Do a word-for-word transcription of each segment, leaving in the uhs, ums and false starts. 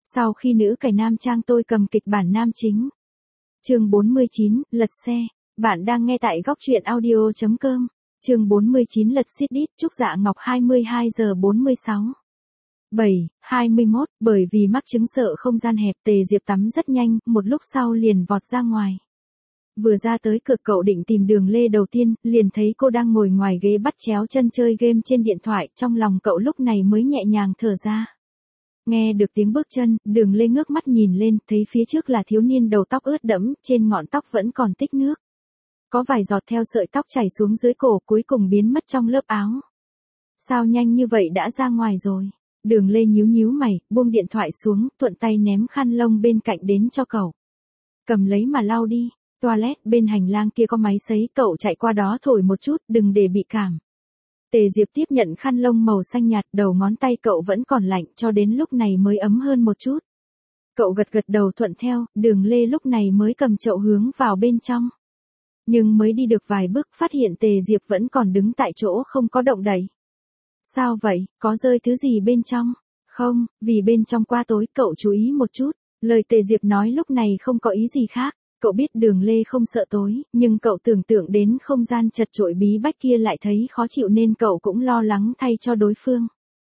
Sau khi nữ cải nam trang tôi cầm kịch bản nam chính. Chương bốn mươi chín, lật xe. Bạn đang nghe tại góc truyện audio chấm com. Chương bốn mươi chín lật xít đít Trúc Dạ Ngọc hai mươi hai giờ bốn mươi sáu. bảy, hai mươi mốt, bởi vì mắc chứng sợ không gian hẹp, Tề Diệp tắm rất nhanh, một lúc sau liền vọt ra ngoài. Vừa ra tới cửa cậu định tìm Đường Lê đầu tiên, liền thấy cô đang ngồi ngoài ghế bắt chéo chân chơi game trên điện thoại, trong lòng cậu lúc này mới nhẹ nhàng thở ra. Nghe được tiếng bước chân, Đường Lê ngước mắt nhìn lên, thấy phía trước là thiếu niên đầu tóc ướt đẫm, trên ngọn tóc vẫn còn tích nước. Có vài giọt theo sợi tóc chảy xuống dưới cổ cuối cùng biến mất trong lớp áo. Sao nhanh như vậy đã ra ngoài rồi? Đường Lê nhíu nhíu mày, buông điện thoại xuống, thuận tay ném khăn lông bên cạnh đến cho cậu. Cầm lấy mà lau đi. Toilet bên hành lang kia có máy sấy, cậu chạy qua đó thổi một chút, đừng để bị cảm. Tề Diệp tiếp nhận khăn lông màu xanh nhạt, đầu ngón tay cậu vẫn còn lạnh, cho đến lúc này mới ấm hơn một chút. Cậu gật gật đầu thuận theo, Đường Lê lúc này mới cầm chậu hướng vào bên trong. Nhưng mới đi được vài bước phát hiện Tề Diệp vẫn còn đứng tại chỗ không có động đậy. Sao vậy, có rơi thứ gì bên trong? Không, vì bên trong quá tối, cậu chú ý một chút. Lời Tề Diệp nói lúc này không có ý gì khác. Cậu biết Đường Lê không sợ tối, nhưng cậu tưởng tượng đến không gian chật chội bí bách kia lại thấy khó chịu nên cậu cũng lo lắng thay cho đối phương.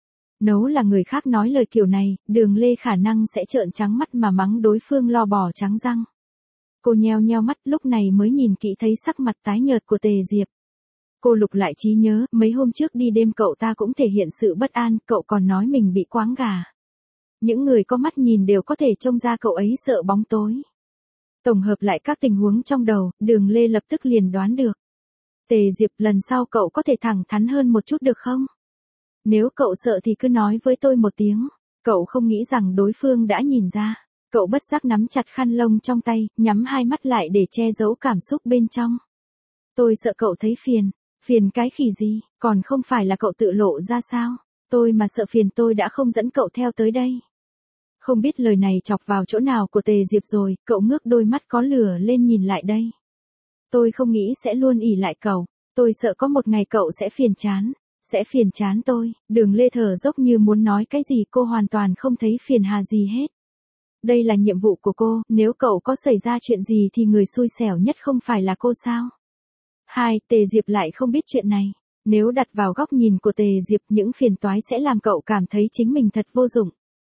Nếu là người khác nói lời kiểu này, Đường Lê khả năng sẽ trợn trắng mắt mà mắng đối phương lo bò trắng răng. Cô nheo nheo mắt lúc này mới nhìn kỹ thấy sắc mặt tái nhợt của Tề Diệp. Cô lục lại trí nhớ, mấy hôm trước đi đêm cậu ta cũng thể hiện sự bất an, cậu còn nói mình bị quáng gà. Những người có mắt nhìn đều có thể trông ra cậu ấy sợ bóng tối. Tổng hợp lại các tình huống trong đầu, Đường Lê lập tức liền đoán được. Tề Diệp, lần sau cậu có thể thẳng thắn hơn một chút được không? Nếu cậu sợ thì cứ nói với tôi một tiếng. Cậu không nghĩ rằng đối phương đã nhìn ra. Cậu bất giác nắm chặt khăn lông trong tay, nhắm hai mắt lại để che giấu cảm xúc bên trong. Tôi sợ cậu thấy phiền. Phiền cái khỉ gì, còn không phải là cậu tự lộ ra sao? Tôi mà sợ phiền tôi đã không dẫn cậu theo tới đây. Không biết lời này chọc vào chỗ nào của Tề Diệp rồi, cậu ngước đôi mắt có lửa lên nhìn lại đây. Tôi không nghĩ sẽ luôn ỉ lại cậu, tôi sợ có một ngày cậu sẽ phiền chán, sẽ phiền chán tôi. Đường Lê thở dốc như muốn nói cái gì, cô hoàn toàn không thấy phiền hà gì hết. Đây là nhiệm vụ của cô, nếu cậu có xảy ra chuyện gì thì người xui xẻo nhất không phải là cô sao? Hai, Tề Diệp lại không biết chuyện này. Nếu đặt vào góc nhìn của Tề Diệp, những phiền toái sẽ làm cậu cảm thấy chính mình thật vô dụng.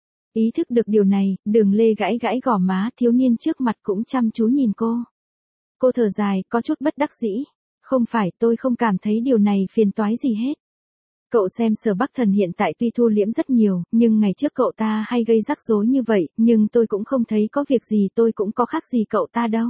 Ý thức được điều này, Đường Lê gãi gãi gò má, thiếu niên trước mặt cũng chăm chú nhìn cô. Cô thở dài, có chút bất đắc dĩ. Không phải, tôi không cảm thấy điều này phiền toái gì hết. Cậu xem Sở Bắc Thần hiện tại tuy thu liễm rất nhiều, nhưng ngày trước cậu ta hay gây rắc rối như vậy, nhưng tôi cũng không thấy có việc gì, tôi cũng có khác gì cậu ta đâu.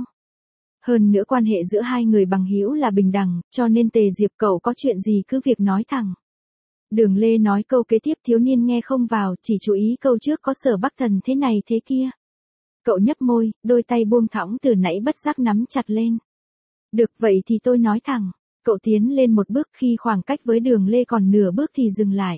Hơn nữa quan hệ giữa hai người bằng hữu là bình đẳng, cho nên Tề Diệp, cậu có chuyện gì cứ việc nói thẳng. Đường Lê nói câu kế tiếp, thiếu niên nghe không vào, chỉ chú ý câu trước có Sở Bắc Thần thế này thế kia. Cậu nhấp môi, đôi tay buông thõng từ nãy bất giác nắm chặt lên. Được vậy thì tôi nói thẳng. Cậu tiến lên một bước, khi khoảng cách với Đường Lê còn nửa bước thì dừng lại.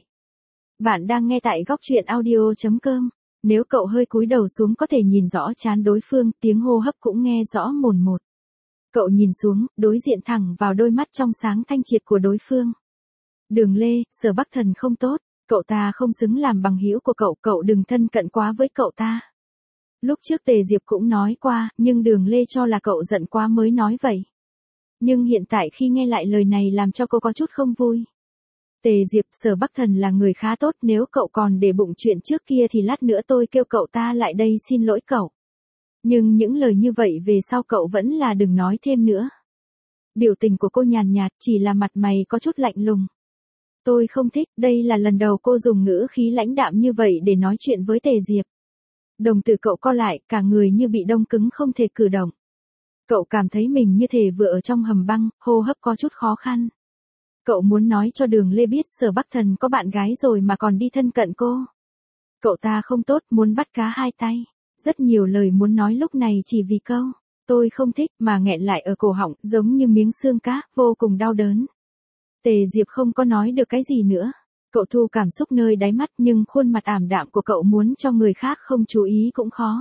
Bạn đang nghe tại góc truyện audio chấm com. Nếu cậu hơi cúi đầu xuống có thể nhìn rõ trán đối phương, tiếng hô hấp cũng nghe rõ mồn một. Cậu nhìn xuống, đối diện thẳng vào đôi mắt trong sáng thanh triệt của đối phương. Đường Lê, Sở Bắc Thần không tốt, cậu ta không xứng làm bằng hữu của cậu, cậu đừng thân cận quá với cậu ta. Lúc trước Tề Diệp cũng nói qua, nhưng Đường Lê cho là cậu giận quá mới nói vậy. Nhưng hiện tại khi nghe lại lời này làm cho cô có chút không vui. Tề Diệp, Sở Bắc Thần là người khá tốt, nếu cậu còn để bụng chuyện trước kia thì lát nữa tôi kêu cậu ta lại đây xin lỗi cậu. Nhưng những lời như vậy về sau cậu vẫn là đừng nói thêm nữa. Biểu tình của cô nhàn nhạt, chỉ là mặt mày có chút lạnh lùng. Tôi không thích, đây là lần đầu cô dùng ngữ khí lãnh đạm như vậy để nói chuyện với Tề Diệp. Đồng tử cậu co lại, cả người như bị đông cứng không thể cử động. Cậu cảm thấy mình như thể vừa ở trong hầm băng, hô hấp có chút khó khăn. Cậu muốn nói cho Đường Lê biết Sở Bắc Thần có bạn gái rồi mà còn đi thân cận cô. Cậu ta không tốt, muốn bắt cá hai tay. Rất nhiều lời muốn nói lúc này chỉ vì câu tôi không thích mà nghẹn lại ở cổ họng, giống như miếng xương cá, vô cùng đau đớn. Tề Diệp không có nói được cái gì nữa. Cậu thu cảm xúc nơi đáy mắt, nhưng khuôn mặt ảm đạm của cậu muốn cho người khác không chú ý cũng khó.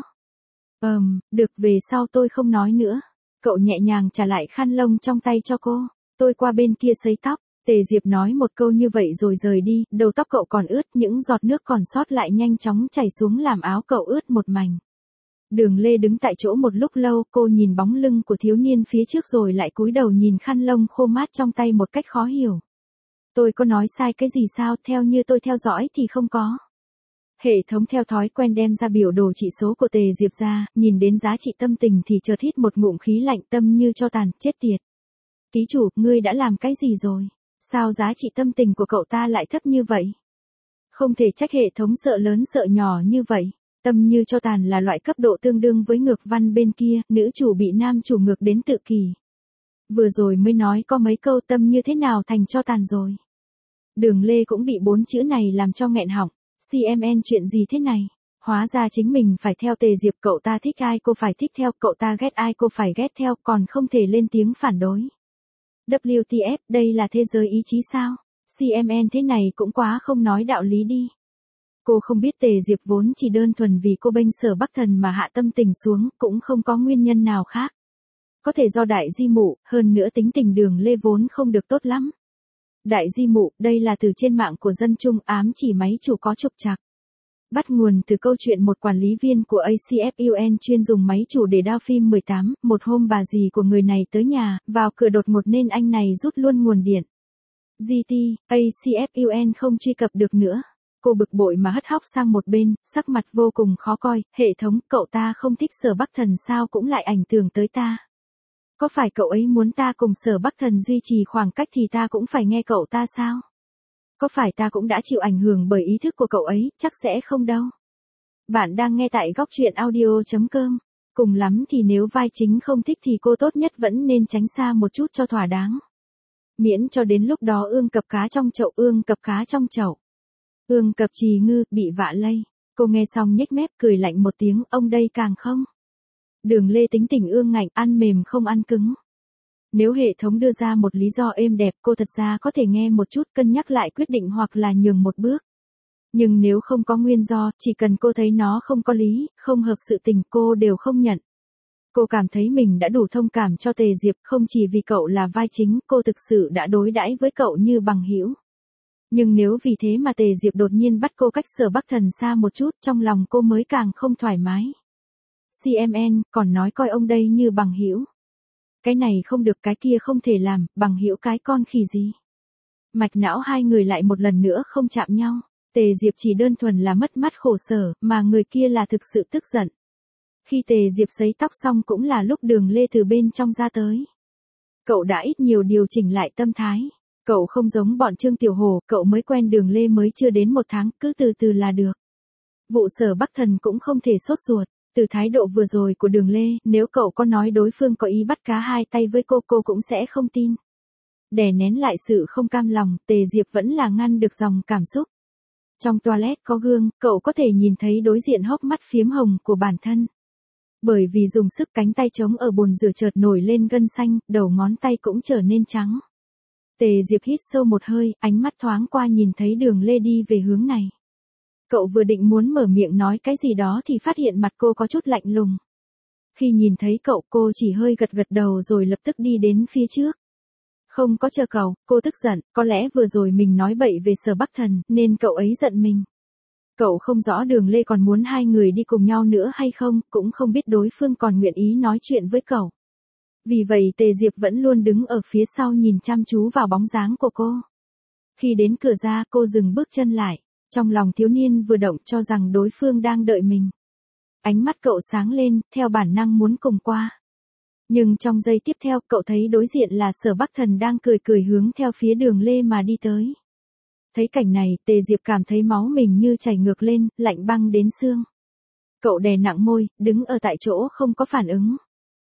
Ừm, được, về sau tôi không nói nữa. Cậu nhẹ nhàng trả lại khăn lông trong tay cho cô. Tôi qua bên kia sấy tóc. Tề Diệp nói một câu như vậy rồi rời đi, đầu tóc cậu còn ướt, những giọt nước còn sót lại nhanh chóng chảy xuống làm áo cậu ướt một mảnh. Đường Lê đứng tại chỗ một lúc lâu, cô nhìn bóng lưng của thiếu niên phía trước rồi lại cúi đầu nhìn khăn lông khô mát trong tay một cách khó hiểu. Tôi có nói sai cái gì sao, theo như tôi theo dõi thì không có. Hệ thống theo thói quen đem ra biểu đồ chỉ số của Tề Diệp ra, nhìn đến giá trị tâm tình thì chợt hít một ngụm khí lạnh, tâm như cho tàn, chết tiệt. Ký chủ, ngươi đã làm cái gì rồi? Sao giá trị tâm tình của cậu ta lại thấp như vậy? Không thể trách hệ thống sợ lớn sợ nhỏ như vậy. Tâm như cho tàn là loại cấp độ tương đương với ngược văn bên kia, nữ chủ bị nam chủ ngược đến tự kỷ. Vừa rồi mới nói có mấy câu tâm như thế nào thành cho tàn rồi. Đường Lê cũng bị bốn chữ này làm cho nghẹn họng. xê em en chuyện gì thế này? Hóa ra chính mình phải theo Tề Diệp, cậu ta thích ai cô phải thích theo, cậu ta ghét ai cô phải ghét theo, còn không thể lên tiếng phản đối. vê kép tê ép, đây là thế giới ý chí sao? xê em en thế này cũng quá không nói đạo lý đi. Cô không biết Tề Diệp vốn chỉ đơn thuần vì cô bênh Sở Bắc Thần mà hạ tâm tình xuống, cũng không có nguyên nhân nào khác. Có thể do đại di mụ, hơn nữa tính tình Đường Lê vốn không được tốt lắm. Đại di mụ, đây là từ trên mạng của dân Trung, ám chỉ máy chủ có trục trặc. Bắt nguồn từ câu chuyện một quản lý viên của a xê ép u en chuyên dùng máy chủ để đao phim mười tám, một hôm bà dì của người này tới nhà, vào cửa đột ngột nên anh này rút luôn nguồn điện. giê tê, a xê ép u en không truy cập được nữa. Cô bực bội mà hất hóc sang một bên, sắc mặt vô cùng khó coi, hệ thống, cậu ta không thích Sở Bắc Thần sao cũng lại ảnh hưởng tới ta. Có phải cậu ấy muốn ta cùng Sở Bắc Thần duy trì khoảng cách thì ta cũng phải nghe cậu ta sao? Có phải ta cũng đã chịu ảnh hưởng bởi ý thức của cậu ấy, chắc sẽ không đâu. Bạn đang nghe tại góc truyện audio chấm com. Cùng lắm thì nếu vai chính không thích thì cô tốt nhất vẫn nên tránh xa một chút cho thỏa đáng. Miễn cho đến lúc đó ương cập cá trong chậu, ương cập cá trong chậu. Ương cập trì ngư, bị vạ lây. Cô nghe xong nhếch mép cười lạnh một tiếng, ông đây càng không. Đường Lê tính tình ương ngạnh, ăn mềm không ăn cứng. Nếu hệ thống đưa ra một lý do êm đẹp, cô thật ra có thể nghe một chút, cân nhắc lại quyết định hoặc là nhường một bước. Nhưng nếu không có nguyên do, chỉ cần cô thấy nó không có lý, không hợp sự tình, cô đều không nhận. Cô cảm thấy mình đã đủ thông cảm cho Tề Diệp, không chỉ vì cậu là vai chính, cô thực sự đã đối đãi với cậu như bằng hữu. Nhưng nếu vì thế mà Tề Diệp đột nhiên bắt cô cách Sở Bắc Thần xa một chút, trong lòng cô mới càng không thoải mái. xê em en, còn nói coi ông đây như bằng hữu. Cái này không được, cái kia không thể làm, bằng hữu cái con khỉ gì. Mạch não hai người lại một lần nữa không chạm nhau. Tề Diệp chỉ đơn thuần là mất mát khổ sở, mà người kia là thực sự tức giận. Khi Tề Diệp sấy tóc xong cũng là lúc Đường Lê từ bên trong ra tới. Cậu đã ít nhiều điều chỉnh lại tâm thái. Cậu không giống bọn Trương Tiểu Hồ, cậu mới quen Đường Lê mới chưa đến một tháng, cứ từ từ là được. Vụ Sở Bắc Thần cũng không thể sốt ruột. Từ thái độ vừa rồi của Đường Lê, nếu cậu có nói đối phương có ý bắt cá hai tay với cô, cô cũng sẽ không tin. Đè nén lại sự không cam lòng, Tề Diệp vẫn là ngăn được dòng cảm xúc. Trong toilet có gương, cậu có thể nhìn thấy đối diện hốc mắt phiếm hồng của bản thân. Bởi vì dùng sức cánh tay trống ở bồn rửa chợt nổi lên gân xanh, đầu ngón tay cũng trở nên trắng. Tề Diệp hít sâu một hơi, ánh mắt thoáng qua nhìn thấy Đường Lê đi về hướng này. Cậu vừa định muốn mở miệng nói cái gì đó thì phát hiện mặt cô có chút lạnh lùng. Khi nhìn thấy cậu, cô chỉ hơi gật gật đầu rồi lập tức đi đến phía trước. Không có chờ cậu, cô tức giận, có lẽ vừa rồi mình nói bậy về Sở Bắc Thần, nên cậu ấy giận mình. Cậu không rõ Đường Lê còn muốn hai người đi cùng nhau nữa hay không, cũng không biết đối phương còn nguyện ý nói chuyện với cậu. Vì vậy Tề Diệp vẫn luôn đứng ở phía sau nhìn chăm chú vào bóng dáng của cô. Khi đến cửa ra, cô dừng bước chân lại. Trong lòng thiếu niên vừa động cho rằng đối phương đang đợi mình. Ánh mắt cậu sáng lên, theo bản năng muốn cùng qua. Nhưng trong giây tiếp theo, cậu thấy đối diện là Sở Bắc Thần đang cười cười hướng theo phía Đường Lê mà đi tới. Thấy cảnh này, Tề Diệp cảm thấy máu mình như chảy ngược lên, lạnh băng đến xương. Cậu đè nặng môi, đứng ở tại chỗ không có phản ứng.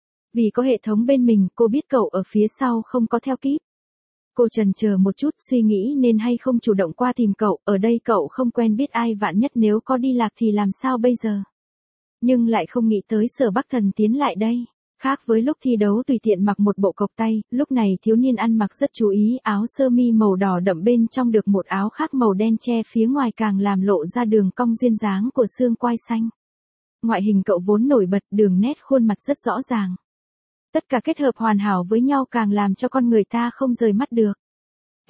Vì có hệ thống bên mình, cô biết cậu ở phía sau không có theo kíp. Cô chần chờ một chút, suy nghĩ nên hay không chủ động qua tìm cậu, ở đây cậu không quen biết ai, vạn nhất nếu có đi lạc thì làm sao bây giờ. Nhưng lại không nghĩ tới Sở Bắc Thần tiến lại đây. Khác với lúc thi đấu tùy tiện mặc một bộ cộc tay, lúc này thiếu niên ăn mặc rất chú ý, áo sơ mi màu đỏ đậm bên trong được một áo khác màu đen che phía ngoài càng làm lộ ra đường cong duyên dáng của xương quai xanh. Ngoại hình cậu vốn nổi bật, đường nét khuôn mặt rất rõ ràng. Tất cả kết hợp hoàn hảo với nhau càng làm cho con người ta không rời mắt được.